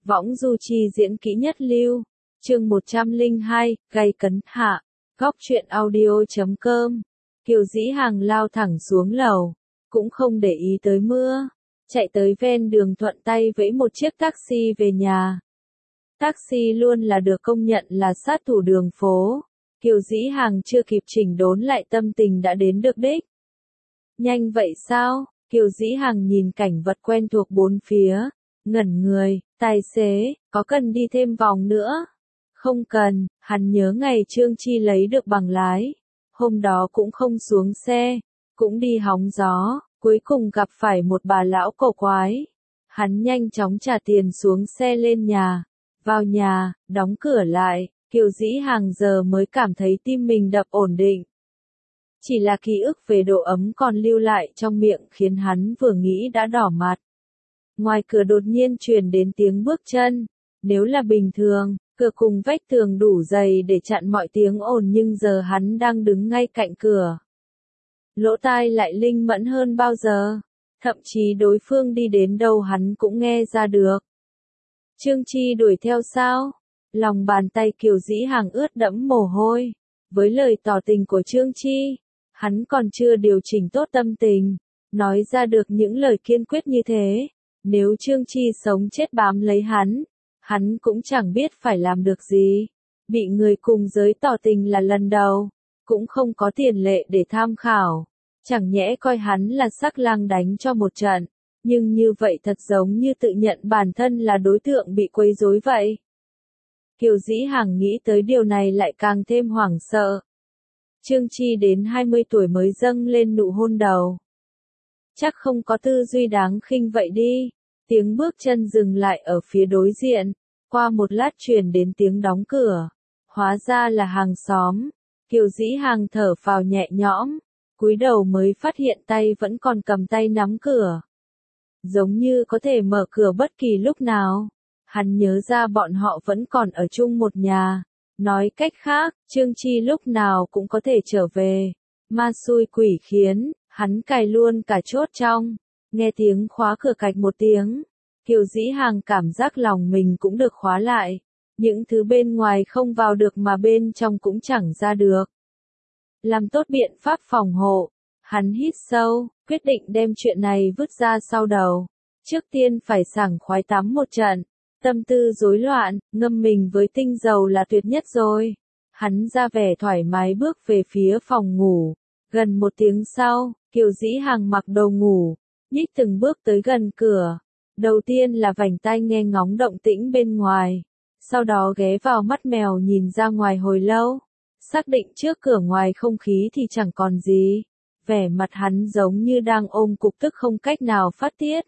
Võng du chi diễn kỹ nhất lưu. Chương 102, gay cấn hạ. Góc truyện audio.com. Kiều Dĩ Hằng lao thẳng xuống lầu, cũng không để ý tới mưa, chạy tới ven đường thuận tay vẫy một chiếc taxi về nhà. Taxi luôn là được công nhận là sát thủ đường phố. Kiều Dĩ Hằng chưa kịp chỉnh đốn lại tâm tình đã đến được đích. Nhanh vậy sao? Kiều Dĩ Hằng nhìn cảnh vật quen thuộc bốn phía, ngẩn người. Tài xế, có cần đi thêm vòng nữa? Không cần, hắn nhớ ngày Trương Chi lấy được bằng lái. Hôm đó cũng không xuống xe, cũng đi hóng gió, cuối cùng gặp phải một bà lão cổ quái. Hắn nhanh chóng trả tiền xuống xe lên nhà, vào nhà, đóng cửa lại. Kiều Dĩ Hằng giờ mới cảm thấy tim mình đập ổn định. Chỉ là ký ức về độ ấm còn lưu lại trong miệng khiến hắn vừa nghĩ đã đỏ mặt. Ngoài cửa đột nhiên truyền đến tiếng bước chân. Nếu là bình thường, cửa cùng vách tường đủ dày để chặn mọi tiếng ồn, nhưng giờ hắn đang đứng ngay cạnh cửa. Lỗ tai lại linh mẫn hơn bao giờ. Thậm chí đối phương đi đến đâu hắn cũng nghe ra được. Trương Chi đuổi theo sao? Lòng bàn tay Kiều Dĩ Hằng ướt đẫm mồ hôi. Với lời tỏ tình của Trương Chi, hắn còn chưa điều chỉnh tốt tâm tình, nói ra được những lời kiên quyết như thế. Nếu Trương Chi sống chết bám lấy hắn cũng chẳng biết phải làm được gì. Bị người cùng giới tỏ tình là lần đầu, cũng không có tiền lệ để tham khảo. Chẳng nhẽ coi hắn là sắc lang đánh cho một trận, nhưng như vậy thật giống như tự nhận bản thân là đối tượng bị quấy rối vậy. Kiều Dĩ Hằng nghĩ tới điều này lại càng thêm hoảng sợ. Trương Chi đến 20 tuổi mới dâng lên nụ hôn đầu. Chắc không có tư duy đáng khinh vậy đi. Tiếng bước chân dừng lại ở phía đối diện. Qua một lát truyền đến tiếng đóng cửa. Hóa ra là hàng xóm. Kiều Dĩ Hằng thở phào nhẹ nhõm. Cúi đầu mới phát hiện tay vẫn còn cầm tay nắm cửa. Giống như có thể mở cửa bất kỳ lúc nào. Hắn nhớ ra bọn họ vẫn còn ở chung một nhà. Nói cách khác, Trương Chi lúc nào cũng có thể trở về. Ma xui quỷ khiến, hắn cài luôn cả chốt trong. Nghe tiếng khóa cửa cạch một tiếng. Kiều Dĩ Hằng cảm giác lòng mình cũng được khóa lại. Những thứ bên ngoài không vào được mà bên trong cũng chẳng ra được. Làm tốt biện pháp phòng hộ. Hắn hít sâu, quyết định đem chuyện này vứt ra sau đầu. Trước tiên phải sảng khoái tắm một trận. Tâm tư rối loạn, ngâm mình với tinh dầu là tuyệt nhất rồi. Hắn ra vẻ thoải mái bước về phía phòng ngủ. Gần một tiếng sau, Kiều Dĩ Hằng mặc đồ ngủ, nhích từng bước tới gần cửa. Đầu tiên là vành tai nghe ngóng động tĩnh bên ngoài. Sau đó ghé vào mắt mèo nhìn ra ngoài hồi lâu. Xác định trước cửa ngoài không khí thì chẳng còn gì. Vẻ mặt hắn giống như đang ôm cục tức không cách nào phát tiết.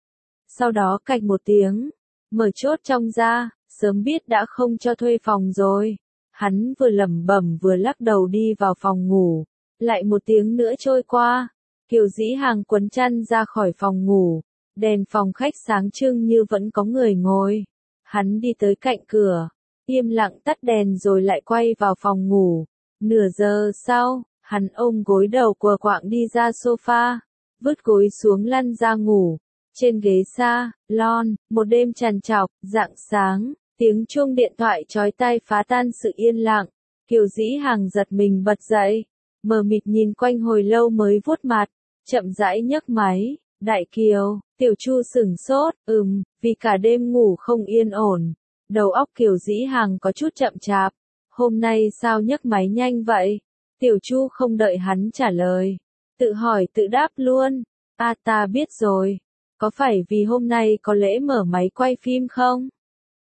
Sau đó cạch một tiếng. Mở chốt trong ra, sớm biết đã không cho thuê phòng rồi. Hắn vừa lẩm bẩm vừa lắc đầu đi vào phòng ngủ. Lại một tiếng nữa trôi qua. Kiều Dĩ Hằng quấn chăn ra khỏi phòng ngủ. Đèn phòng khách sáng trưng như vẫn có người ngồi. Hắn đi tới cạnh cửa. Im lặng tắt đèn rồi lại quay vào phòng ngủ. Nửa giờ sau, hắn ôm gối đầu quờ quạng đi ra sofa. Vứt gối xuống lăn ra ngủ. Trên ghế salon, một đêm trằn trọc, rạng sáng, tiếng chuông điện thoại chói tai phá tan sự yên lặng. Kiều Dĩ Hằng giật mình bật dậy, mờ mịt nhìn quanh hồi lâu mới vuốt mặt, chậm rãi nhấc máy. Đại Kiều, Tiểu Chu sửng sốt, vì cả đêm ngủ không yên ổn. Đầu óc Kiều Dĩ Hằng có chút chậm chạp. Hôm nay sao nhấc máy nhanh vậy? Tiểu Chu không đợi hắn trả lời. Tự hỏi tự đáp luôn. Ta biết rồi. Có phải vì hôm nay có lễ mở máy quay phim không?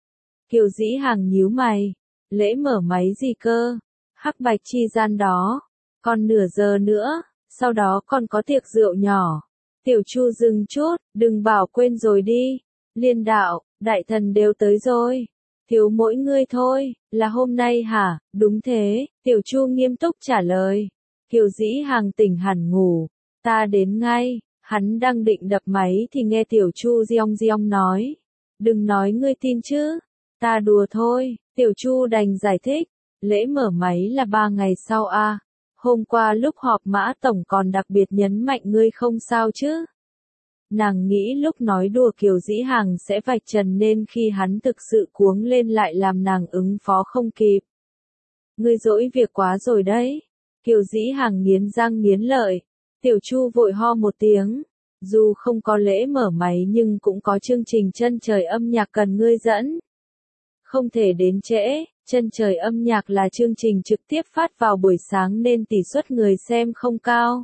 Kiều Dĩ Hằng nhíu mày. Lễ mở máy gì cơ? Hắc bạch chi gian đó. Còn nửa giờ nữa, sau đó còn có tiệc rượu nhỏ. Tiểu Chu dừng chút, đừng bảo quên rồi đi. Liên đạo, đại thần đều tới rồi. Thiếu mỗi ngươi thôi, là hôm nay hả? Đúng thế, Tiểu Chu nghiêm túc trả lời. Kiều Dĩ Hằng tỉnh hẳn ngủ. Ta đến ngay. Hắn đang định đập máy thì nghe Tiểu Chu giong giong nói. Đừng nói ngươi tin chứ. Ta đùa thôi. Tiểu Chu đành giải thích. Lễ mở máy là 3 ngày sau à. Hôm qua lúc họp Mã Tổng còn đặc biệt nhấn mạnh ngươi không sao chứ. Nàng nghĩ lúc nói đùa Kiều Dĩ Hằng sẽ vạch trần nên khi hắn thực sự cuống lên lại làm nàng ứng phó không kịp. Ngươi dỗi việc quá rồi đấy. Kiều Dĩ Hằng nghiến răng nghiến lợi. Tiểu Chu vội ho một tiếng. Dù không có lễ mở máy nhưng cũng có chương trình chân trời âm nhạc cần ngươi dẫn. Không thể đến trễ, chân trời âm nhạc là chương trình trực tiếp phát vào buổi sáng nên tỷ suất người xem không cao.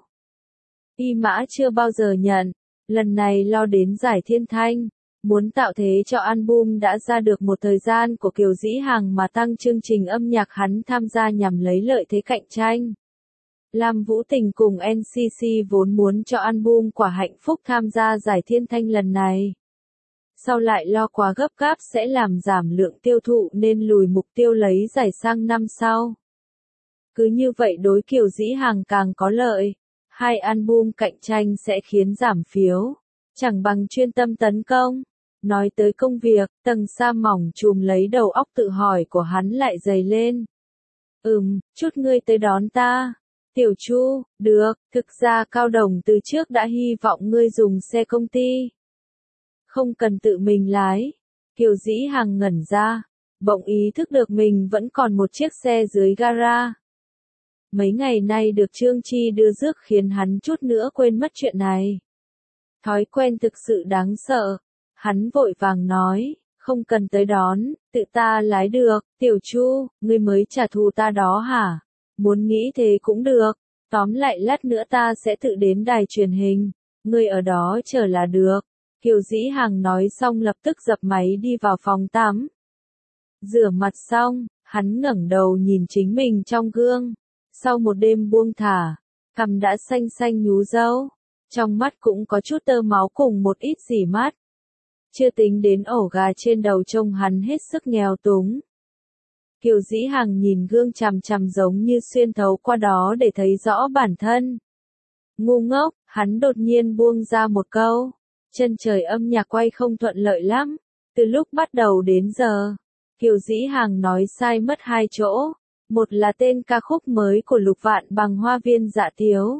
Y Mã chưa bao giờ nhận, lần này lo đến giải thiên thanh, muốn tạo thế cho album đã ra được một thời gian của Kiều Dĩ Hằng mà tăng chương trình âm nhạc hắn tham gia nhằm lấy lợi thế cạnh tranh. Lam Vũ Tình cùng NCC vốn muốn cho album Quả Hạnh Phúc tham gia giải thiên thanh lần này. Sau lại lo quá gấp gáp sẽ làm giảm lượng tiêu thụ nên lùi mục tiêu lấy giải sang năm sau. Cứ như vậy đối Kiều Dĩ Hằng càng có lợi. Hai album cạnh tranh sẽ khiến giảm phiếu. Chẳng bằng chuyên tâm tấn công. Nói tới công việc, tầng sa mỏng trùm lấy đầu óc tự hỏi của hắn lại dày lên. Chút ngươi tới đón ta. Tiểu Chu, được, thực ra Cao Đồng từ trước đã hy vọng ngươi dùng xe công ty. Không cần tự mình lái. Kiều Dĩ Hằng ngẩn ra, bỗng ý thức được mình vẫn còn một chiếc xe dưới gara. Mấy ngày nay được Trương Chi đưa rước khiến hắn chút nữa quên mất chuyện này. Thói quen thực sự đáng sợ. Hắn vội vàng nói, không cần tới đón, tự ta lái được. Tiểu Chu, ngươi mới trả thù ta đó hả? Muốn nghĩ thế cũng được. Tóm lại lát nữa ta sẽ tự đến đài truyền hình. Ngươi ở đó chờ là được. Kiều Dĩ Hằng nói xong lập tức dập máy đi vào phòng tắm. Rửa mặt xong, hắn ngẩng đầu nhìn chính mình trong gương. Sau một đêm buông thả, cằm đã xanh xanh nhú râu. Trong mắt cũng có chút tơ máu cùng một ít rỉ mắt. Chưa tính đến ổ gà trên đầu trông hắn hết sức nghèo túng. Kiều Dĩ Hằng nhìn gương chằm chằm giống như xuyên thấu qua đó để thấy rõ bản thân. Ngu ngốc, hắn đột nhiên buông ra một câu. Chân trời âm nhạc quay không thuận lợi lắm. Từ lúc bắt đầu đến giờ, Kiều Dĩ Hằng nói sai mất hai chỗ. Một là tên ca khúc mới của Lục Vạn bằng Hoa viên dạ tiếu.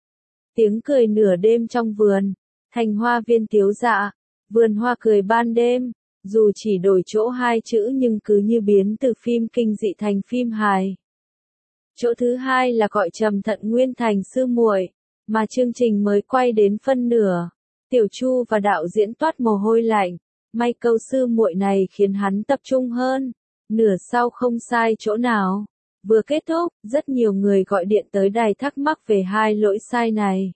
Tiếng cười nửa đêm trong vườn, thành hoa viên tiếu dạ, vườn hoa cười ban đêm. Dù chỉ đổi chỗ hai chữ nhưng cứ như biến từ phim kinh dị thành phim hài. Chỗ thứ hai là gọi Trầm Thận Nguyên thành sư muội, mà chương trình mới quay đến phân nửa. Tiểu Chu và đạo diễn toát mồ hôi lạnh, may câu sư muội này khiến hắn tập trung hơn. Nửa sau không sai chỗ nào. Vừa kết thúc, rất nhiều người gọi điện tới đài thắc mắc về hai lỗi sai này.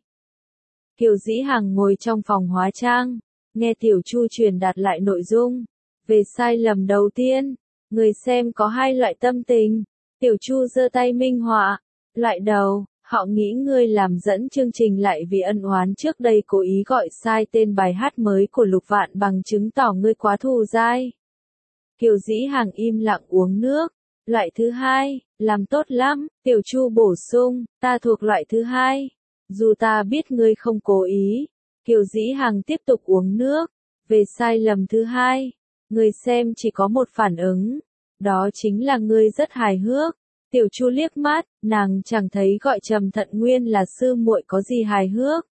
Kiều Dĩ Hằng ngồi trong phòng hóa trang, nghe Tiểu Chu truyền đạt lại nội dung. Về sai lầm đầu tiên, người xem có hai loại tâm tình. Tiểu Chu giơ tay minh họa. Loại đầu, họ nghĩ ngươi làm dẫn chương trình lại vì ân oán trước đây cố ý gọi sai tên bài hát mới của Lục Vạn bằng chứng tỏ ngươi quá thù dai. Kiều Dĩ Hằng im lặng uống nước. Loại thứ hai, làm tốt lắm. Tiểu Chu bổ sung, ta thuộc loại thứ hai. Dù ta biết ngươi không cố ý. Kiều Dĩ Hằng tiếp tục uống nước. Về sai lầm thứ hai, người xem chỉ có một phản ứng. Đó chính là ngươi rất hài hước. Tiểu Chu liếc mắt, nàng chẳng thấy gọi Trầm Thận Nguyên là sư muội có gì hài hước.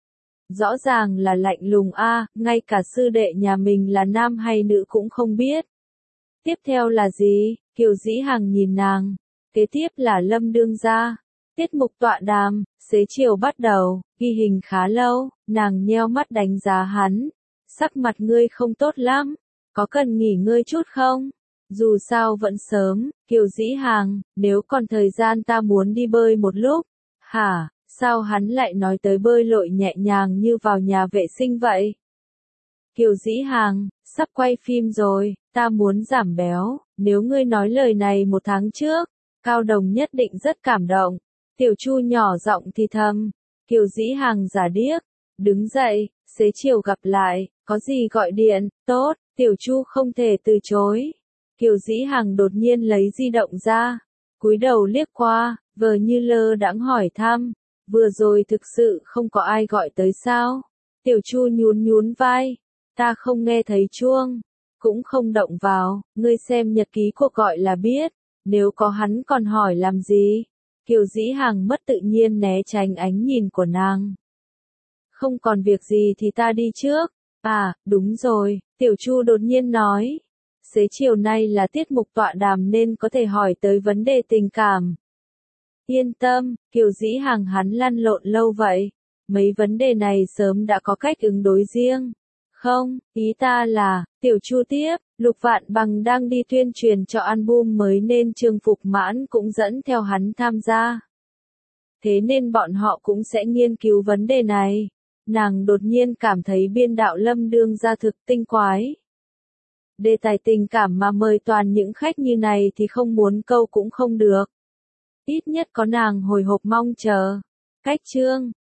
Rõ ràng là lạnh lùng a, ngay cả sư đệ nhà mình là nam hay nữ cũng không biết. Tiếp theo là gì? Kiều Dĩ Hằng nhìn nàng. Kế tiếp là Lâm đương gia. Tiết mục tọa đàm, xế chiều bắt đầu, ghi hình khá lâu, nàng nheo mắt đánh giá hắn. Sắc mặt ngươi không tốt lắm, có cần nghỉ ngơi chút không? Dù sao vẫn sớm, Kiều Dĩ Hằng, nếu còn thời gian ta muốn đi bơi một lúc. Hả, sao hắn lại nói tới bơi lội nhẹ nhàng như vào nhà vệ sinh vậy? Kiều Dĩ Hằng, sắp quay phim rồi, ta muốn giảm béo, nếu ngươi nói lời này một tháng trước, Cao Đồng nhất định rất cảm động. Tiểu Chu nhỏ giọng thì thầm. Kiều Dĩ Hằng giả điếc, đứng dậy, xế chiều gặp lại, có gì gọi điện, tốt. Tiểu Chu không thể từ chối. Kiều Dĩ Hằng đột nhiên lấy di động ra, cúi đầu liếc qua, vờ như lơ đãng hỏi thăm, vừa rồi thực sự không có ai gọi tới sao? Tiểu Chu nhún nhún vai, ta không nghe thấy chuông, cũng không động vào, ngươi xem nhật ký cuộc gọi là biết, nếu có hắn còn hỏi làm gì? Kiều Dĩ Hằng mất tự nhiên né tránh ánh nhìn của nàng. không còn việc gì thì ta đi trước. À, đúng rồi, Tiểu Chu đột nhiên nói. Xế chiều nay là tiết mục tọa đàm nên có thể hỏi tới vấn đề tình cảm. Yên tâm, Kiều Dĩ Hằng hắn lăn lộn lâu vậy. Mấy vấn đề này sớm đã có cách ứng đối riêng. Không, ý ta là, Tiểu Chu tiếp, Lục Vạn Bằng đang đi tuyên truyền cho album mới nên Trương Phục Mãn cũng dẫn theo hắn tham gia. Thế nên bọn họ cũng sẽ nghiên cứu vấn đề này. Nàng đột nhiên cảm thấy biên đạo Lâm đương ra thực tinh quái. Đề tài tình cảm mà mời toàn những khách như này thì không muốn câu cũng không được. Ít nhất có nàng hồi hộp mong chờ. Cách chương